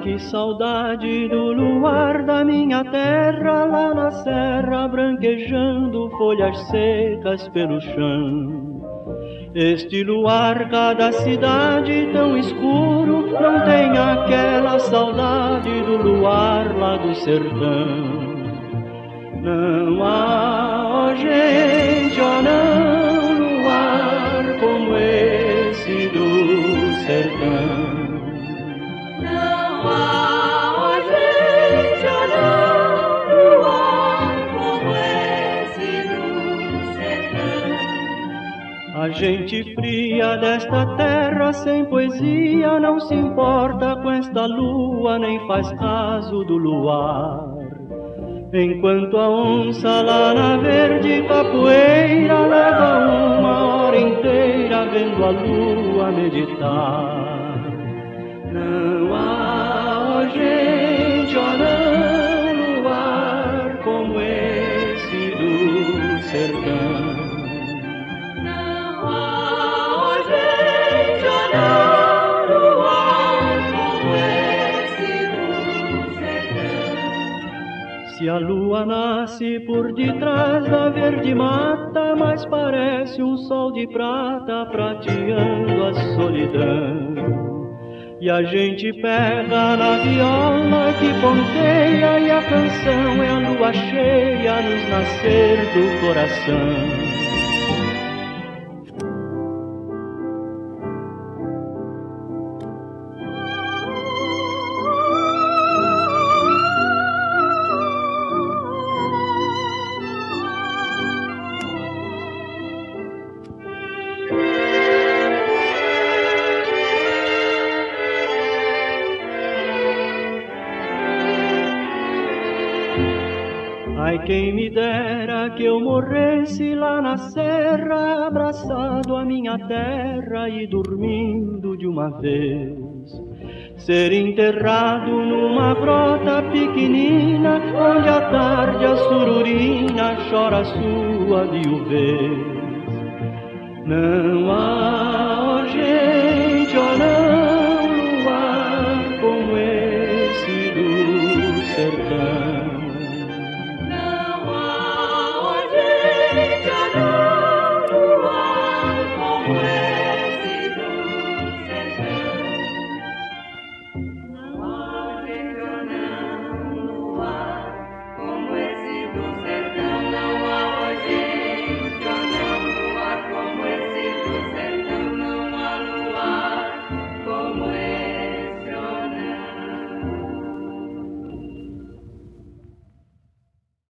que saudade do luar da minha terra, lá na serra, branquejando folhas secas pelo chão. Este luar, cada cidade tão escuro, não tem aquela saudade do luar lá do sertão. Não há, ó gente, ó não, luar como esse do sertão. Não há, ó gente, ó não, luar como esse do sertão. A gente fria desta terra sem poesia não se importa com esta lua, nem faz caso do luar. Enquanto a onça lá na verde capoeira leva uma hora inteira vendo a lua meditar. Não há, ó gente, ó não, luar como esse do sertão. Não há, ó gente, ó não, luar como esse do sertão. Se a lua nasce por detrás da verde mata, mas parece um sol de prata prateando a solidão. E a gente pega na viola que ponteia, e a canção é a lua cheia nos nascer do coração. Ai, quem me dera que eu morresse lá na serra, abraçado à minha terra e dormindo de uma vez. Ser enterrado numa grota pequenina, onde à tarde a sururina chora sua viuvez. Não há